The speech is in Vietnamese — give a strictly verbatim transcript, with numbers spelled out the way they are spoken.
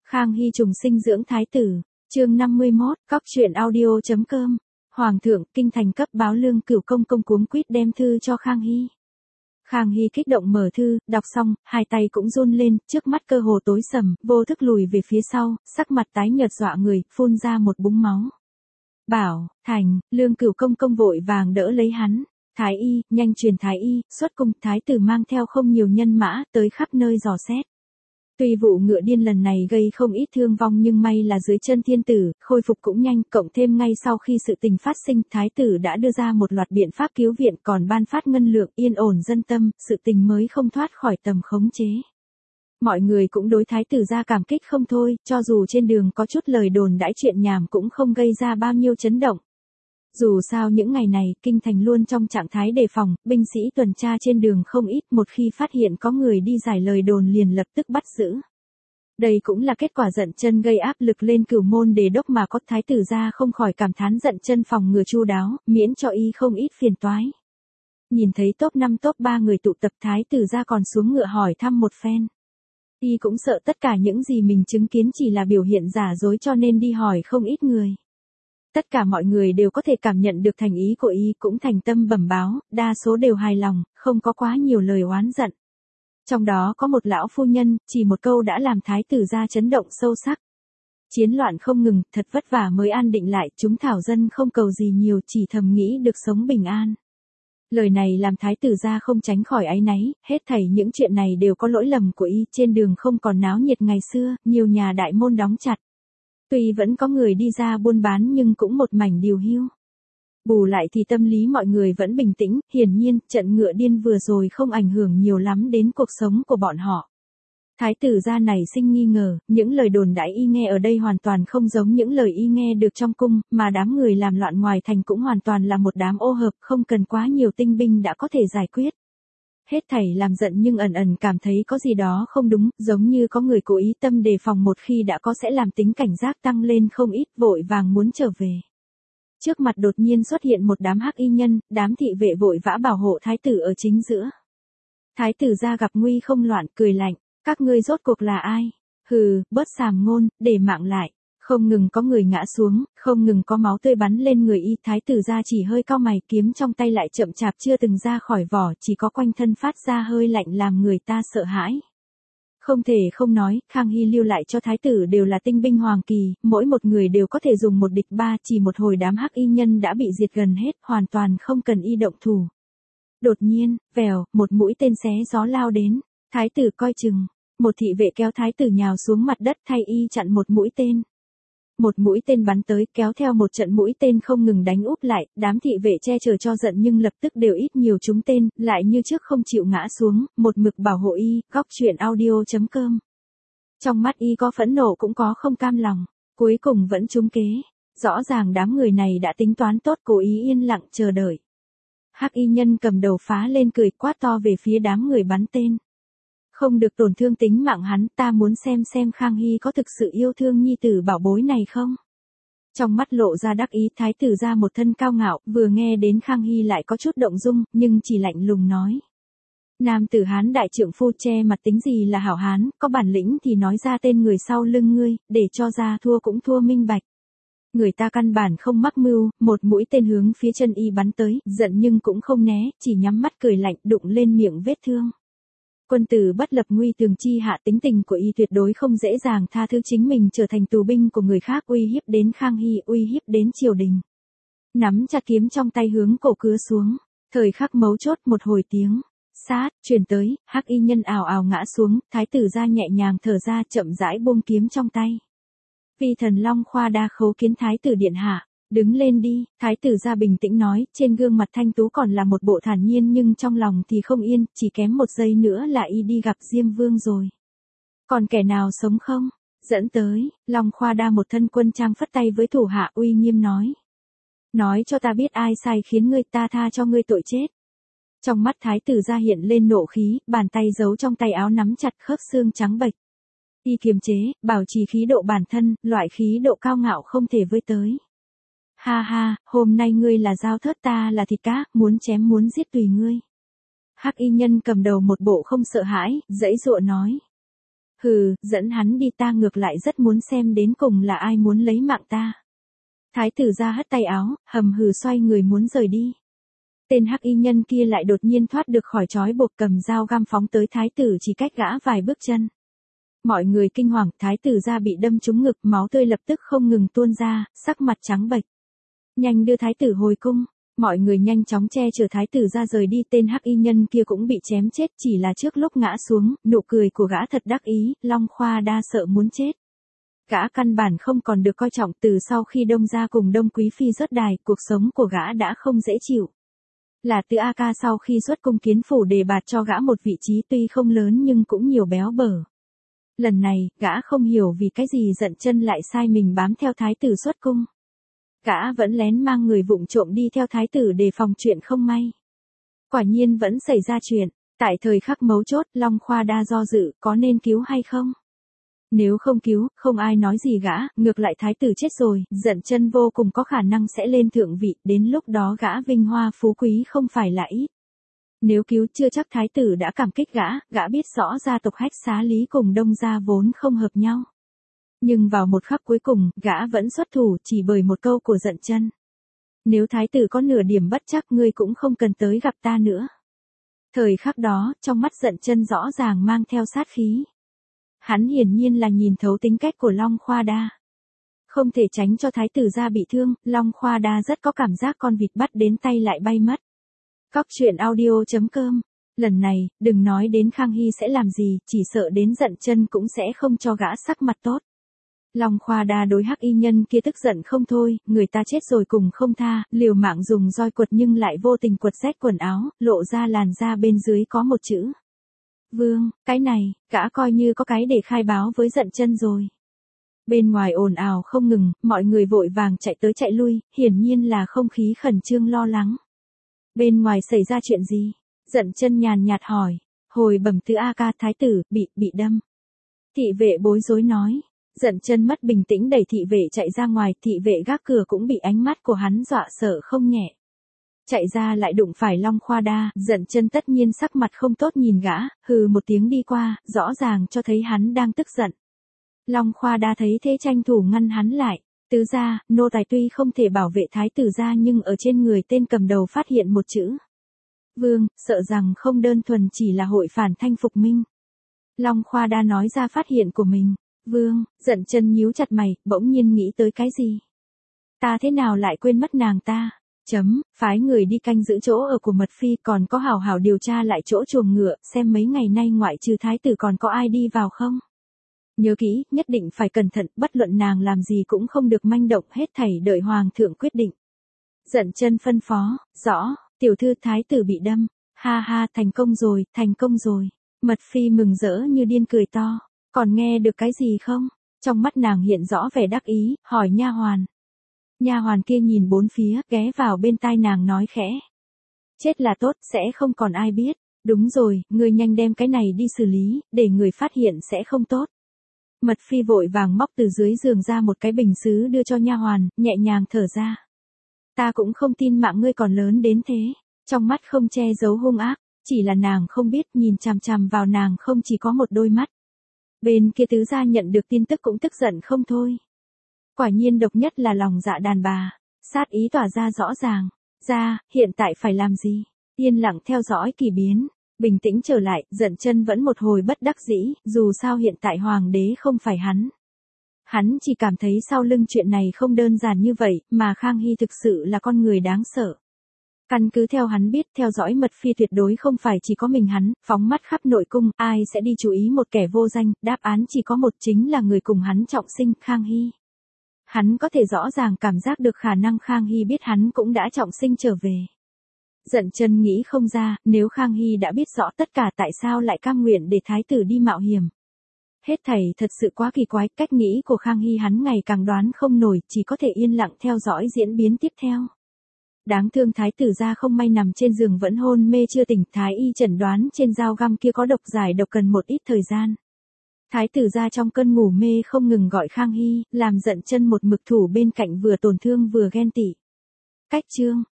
Khang Hy trùng sinh dưỡng thái tử, chương năm mươi mốt, cóc truyện audio.com. Hoàng thượng, kinh thành cấp báo Lương Cửu công công cuống quýt đem thư cho Khang Hy. Khang Hy kích động mở thư, đọc xong, hai tay cũng run lên, trước mắt cơ hồ tối sầm, vô thức lùi về phía sau, sắc mặt tái nhợt dọa người, phun ra một búng máu. Bảo, thành, Lương Cửu công công vội vàng đỡ lấy hắn. Thái y, nhanh truyền thái y, xuất cung, thái tử mang theo không nhiều nhân mã, tới khắp nơi dò xét. Tuy vụ ngựa điên lần này gây không ít thương vong nhưng may là dưới chân thiên tử, khôi phục cũng nhanh, cộng thêm ngay sau khi sự tình phát sinh, thái tử đã đưa ra một loạt biện pháp cứu viện còn ban phát ngân lượng yên ổn dân tâm, sự tình mới không thoát khỏi tầm khống chế. Mọi người cũng đối thái tử ra cảm kích không thôi, cho dù trên đường có chút lời đồn đãi chuyện nhảm cũng không gây ra bao nhiêu chấn động. Dù sao những ngày này, kinh thành luôn trong trạng thái đề phòng, binh sĩ tuần tra trên đường không ít, một khi phát hiện có người đi giải lời đồn liền lập tức bắt giữ. Đây cũng là kết quả giận chân gây áp lực lên Cửu môn đề đốc mà có thái tử ra không khỏi cảm thán giận chân phòng ngừa chu đáo, miễn cho y không ít phiền toái. Nhìn thấy top năm top ba người tụ tập, thái tử ra còn xuống ngựa hỏi thăm một phen. Y cũng sợ tất cả những gì mình chứng kiến chỉ là biểu hiện giả dối cho nên đi hỏi không ít người. Tất cả mọi người đều có thể cảm nhận được thành ý của y, cũng thành tâm bẩm báo, đa số đều hài lòng, không có quá nhiều lời oán giận. Trong đó có một lão phu nhân, chỉ một câu đã làm thái tử ra chấn động sâu sắc. Chiến loạn không ngừng, thật vất vả mới an định lại, chúng thảo dân không cầu gì nhiều, chỉ thầm nghĩ được sống bình an. Lời này làm thái tử ra không tránh khỏi áy náy, hết thảy những chuyện này đều có lỗi lầm của y, trên đường không còn náo nhiệt ngày xưa, nhiều nhà đại môn đóng chặt. Tuy vẫn có người đi ra buôn bán nhưng cũng một mảnh điều hiu. Bù lại thì tâm lý mọi người vẫn bình tĩnh, hiển nhiên, trận ngựa điên vừa rồi không ảnh hưởng nhiều lắm đến cuộc sống của bọn họ. Thái tử gia này sinh nghi ngờ, những lời đồn đãi y nghe ở đây hoàn toàn không giống những lời y nghe được trong cung, mà đám người làm loạn ngoài thành cũng hoàn toàn là một đám ô hợp, không cần quá nhiều tinh binh đã có thể giải quyết. Hết thảy làm giận nhưng ẩn ẩn cảm thấy có gì đó không đúng, giống như có người cố ý tâm đề phòng một khi đã có sẽ làm tính cảnh giác tăng lên không ít, vội vàng muốn trở về. Trước mặt đột nhiên xuất hiện một đám hắc y nhân, đám thị vệ vội vã bảo hộ thái tử ở chính giữa. Thái tử ra gặp nguy không loạn, cười lạnh, các ngươi rốt cuộc là ai? Hừ, bớt sàm ngôn, để mạng lại. Không ngừng có người ngã xuống, không ngừng có máu tươi bắn lên người y, thái tử ra chỉ hơi cau mày, kiếm trong tay lại chậm chạp chưa từng ra khỏi vỏ, chỉ có quanh thân phát ra hơi lạnh làm người ta sợ hãi. Không thể không nói, Khang Hy lưu lại cho thái tử đều là tinh binh hoàng kỳ, mỗi một người đều có thể dùng một địch ba, chỉ một hồi đám hắc y nhân đã bị diệt gần hết, hoàn toàn không cần y động thủ. Đột nhiên, vèo, một mũi tên xé gió lao đến, thái tử coi chừng, một thị vệ kéo thái tử nhào xuống mặt đất thay y chặn một mũi tên. Một mũi tên bắn tới, kéo theo một trận mũi tên không ngừng đánh úp lại, đám thị vệ che chở cho giận nhưng lập tức đều ít nhiều trúng tên, lại như trước không chịu ngã xuống, một mực bảo hộ y, cóc truyện audio.com. Trong mắt y có phẫn nộ cũng có không cam lòng, cuối cùng vẫn trúng kế. Rõ ràng đám người này đã tính toán tốt, cố ý yên lặng chờ đợi. Hắc y nhân cầm đầu phá lên cười quát to về phía đám người bắn tên. Không được tổn thương tính mạng hắn, ta muốn xem xem Khang Hy có thực sự yêu thương nhi tử bảo bối này không. Trong mắt lộ ra đắc ý, thái tử ra một thân cao ngạo, vừa nghe đến Khang Hy lại có chút động dung, nhưng chỉ lạnh lùng nói. Nam tử Hán đại trượng phu, che mặt tính gì là hảo hán, có bản lĩnh thì nói ra tên người sau lưng ngươi, để cho ra thua cũng thua minh bạch. Người ta căn bản không mắc mưu, một mũi tên hướng phía chân y bắn tới, giận nhưng cũng không né, chỉ nhắm mắt cười lạnh đụng lên miệng vết thương. Quân tử bất lập nguy tường chi hạ, tính tình của y tuyệt đối không dễ dàng tha thứ chính mình trở thành tù binh của người khác, uy hiếp đến Khang Hy, uy hiếp đến triều đình. Nắm chặt kiếm trong tay hướng cổ cứa xuống, thời khắc mấu chốt một hồi tiếng sát truyền tới, hắc y nhân ào ào ngã xuống, thái tử ra nhẹ nhàng thở ra chậm rãi buông kiếm trong tay. Vì thần long khoa đa khấu kiến thái tử điện hạ. Đứng lên đi, thái tử ra bình tĩnh nói, trên gương mặt thanh tú còn là một bộ thản nhiên nhưng trong lòng thì không yên, chỉ kém một giây nữa là y đi gặp Diêm Vương rồi. Còn kẻ nào sống không? Dẫn tới, Long Khoa đa một thân quân trang phất tay với thủ hạ uy nghiêm nói. Nói cho ta biết ai sai khiến ngươi, ta tha cho ngươi tội chết. Trong mắt thái tử ra hiện lên nộ khí, bàn tay giấu trong tay áo nắm chặt khớp xương trắng bệch. Y kiềm chế, bảo trì khí độ bản thân, loại khí độ cao ngạo không thể với tới. Ha ha, hôm nay ngươi là dao thớt, ta là thịt cá, muốn chém muốn giết tùy ngươi. Hắc y nhân cầm đầu một bộ không sợ hãi, giãy giụa nói. Hừ, dẫn hắn đi, ta ngược lại rất muốn xem đến cùng là ai muốn lấy mạng ta. Thái tử ra hất tay áo, hầm hừ xoay người muốn rời đi. Tên hắc y nhân kia lại đột nhiên thoát được khỏi trói buộc, cầm dao găm phóng tới thái tử chỉ cách gã vài bước chân. Mọi người kinh hoàng, thái tử ra bị đâm trúng ngực, máu tươi lập tức không ngừng tuôn ra, sắc mặt trắng bệch. Nhanh đưa thái tử hồi cung. Mọi người nhanh chóng che chở thái tử ra rời đi, tên hắc y nhân kia cũng bị chém chết, chỉ là trước lúc ngã xuống, nụ cười của gã thật đắc ý, Long Khoa Đa sợ muốn chết. Gã căn bản không còn được coi trọng, từ sau khi Đông gia cùng Đông Quý Phi rớt đài, cuộc sống của gã đã không dễ chịu. Là Từ A Ca sau khi xuất cung kiến phủ đề bạt cho gã một vị trí tuy không lớn nhưng cũng nhiều béo bở. Lần này, gã không hiểu vì cái gì Dận Chân lại sai mình bám theo thái tử xuất cung. Gã vẫn lén mang người vụng trộm đi theo thái tử để phòng chuyện không may. Quả nhiên vẫn xảy ra chuyện, tại thời khắc mấu chốt, Long Khoa Đa do dự, có nên cứu hay không? Nếu không cứu, không ai nói gì gã, ngược lại thái tử chết rồi, Dận Chân vô cùng có khả năng sẽ lên thượng vị, đến lúc đó gã vinh hoa phú quý không phải là ít. Nếu cứu chưa chắc thái tử đã cảm kích gã, gã biết rõ gia tộc Hách Xá Lý cùng Đông gia vốn không hợp nhau. Nhưng vào một khắc cuối cùng, gã vẫn xuất thủ chỉ bởi một câu của Dận Chân. Nếu thái tử có nửa điểm bất chắc, ngươi cũng không cần tới gặp ta nữa. Thời khắc đó, trong mắt Dận Chân rõ ràng mang theo sát khí. Hắn hiển nhiên là nhìn thấu tính cách của Long Khoa Đa. Không thể tránh cho thái tử ra bị thương, Long Khoa Đa rất có cảm giác con vịt bắt đến tay lại bay mất. Cóc truyện audio chấm com. Lần này, đừng nói đến Khang Hy sẽ làm gì, chỉ sợ đến Dận Chân cũng sẽ không cho gã sắc mặt tốt. Long Khoa Đa đối hắc y nhân kia tức giận không thôi, người ta chết rồi cùng không tha, liều mạng dùng roi quật nhưng lại vô tình quật rách quần áo, lộ ra làn da bên dưới có một chữ. Vương, cái này, gã coi như có cái để khai báo với Dận Chân rồi. Bên ngoài ồn ào không ngừng, mọi người vội vàng chạy tới chạy lui, hiển nhiên là không khí khẩn trương lo lắng. Bên ngoài xảy ra chuyện gì? Dận Chân nhàn nhạt hỏi. Hồi bẩm Từ A Ca, thái tử, bị, bị đâm. Thị vệ bối rối nói. Dận Chân mất bình tĩnh đẩy thị vệ chạy ra ngoài, thị vệ gác cửa cũng bị ánh mắt của hắn dọa sợ không nhẹ. Chạy ra lại đụng phải Long Khoa Đa, Dận Chân tất nhiên sắc mặt không tốt nhìn gã, hừ một tiếng đi qua, rõ ràng cho thấy hắn đang tức giận. Long Khoa Đa thấy thế tranh thủ ngăn hắn lại. Tứ gia, nô tài tuy không thể bảo vệ thái tử gia nhưng ở trên người tên cầm đầu phát hiện một chữ. Vương, sợ rằng không đơn thuần chỉ là hội phản thanh phục minh. Long Khoa Đa nói ra phát hiện của mình. Vương, Dận Chân nhíu chặt mày, bỗng nhiên nghĩ tới cái gì? Ta thế nào lại quên mất nàng ta? Chấm, phái người đi canh giữ chỗ ở của Mật Phi, còn có hảo hảo điều tra lại chỗ chuồng ngựa, xem mấy ngày nay ngoại trừ thái tử còn có ai đi vào không? Nhớ kỹ, nhất định phải cẩn thận, bất luận nàng làm gì cũng không được manh động, hết thảy đợi hoàng thượng quyết định. Dận Chân phân phó, rõ, tiểu thư thái tử bị đâm, ha ha, thành công rồi, thành công rồi. Mật Phi mừng rỡ như điên cười to, còn nghe được cái gì không? Trong mắt nàng hiện rõ vẻ đắc ý, hỏi nha hoàn. Nha hoàn kia nhìn bốn phía, ghé vào bên tai nàng nói khẽ. Chết là tốt, sẽ không còn ai biết. Đúng rồi, ngươi nhanh đem cái này đi xử lý, để người phát hiện sẽ không tốt. Mật Phi vội vàng móc từ dưới giường ra một cái bình sứ đưa cho nha hoàn, nhẹ nhàng thở ra. Ta cũng không tin mạng ngươi còn lớn đến thế. Trong mắt không che giấu hung ác, chỉ là nàng không biết, nhìn chằm chằm vào nàng không chỉ có một đôi mắt. Bên kia tứ gia nhận được tin tức cũng tức giận không thôi. Quả nhiên độc nhất là lòng dạ đàn bà, sát ý tỏa ra rõ ràng. Ra, hiện tại phải làm gì? Yên lặng theo dõi kỳ biến. Bình tĩnh trở lại, Dận Chân vẫn một hồi bất đắc dĩ, dù sao hiện tại hoàng đế không phải hắn. Hắn chỉ cảm thấy sau lưng chuyện này không đơn giản như vậy, mà Khang Hy thực sự là con người đáng sợ. Căn cứ theo hắn biết, theo dõi Mật Phi tuyệt đối không phải chỉ có mình hắn, phóng mắt khắp nội cung, ai sẽ đi chú ý một kẻ vô danh, đáp án chỉ có một, chính là người cùng hắn trọng sinh, Khang Hy. Hắn có thể rõ ràng cảm giác được khả năng Khang Hy biết hắn cũng đã trọng sinh trở về. Dận Chân nghĩ không ra, nếu Khang Hy đã biết rõ tất cả tại sao lại cam nguyện để thái tử đi mạo hiểm. Hết thảy thật sự quá kỳ quái, cách nghĩ của Khang Hy hắn ngày càng đoán không nổi, chỉ có thể yên lặng theo dõi diễn biến tiếp theo. Đáng thương thái tử gia không may nằm trên giường vẫn hôn mê chưa tỉnh, thái y chẩn đoán trên dao găm kia có độc, giải độc cần một ít thời gian. Thái tử gia trong cơn ngủ mê không ngừng gọi Khang Hy, làm Dận Chân một mực thủ bên cạnh vừa tổn thương vừa ghen tị. Cách chương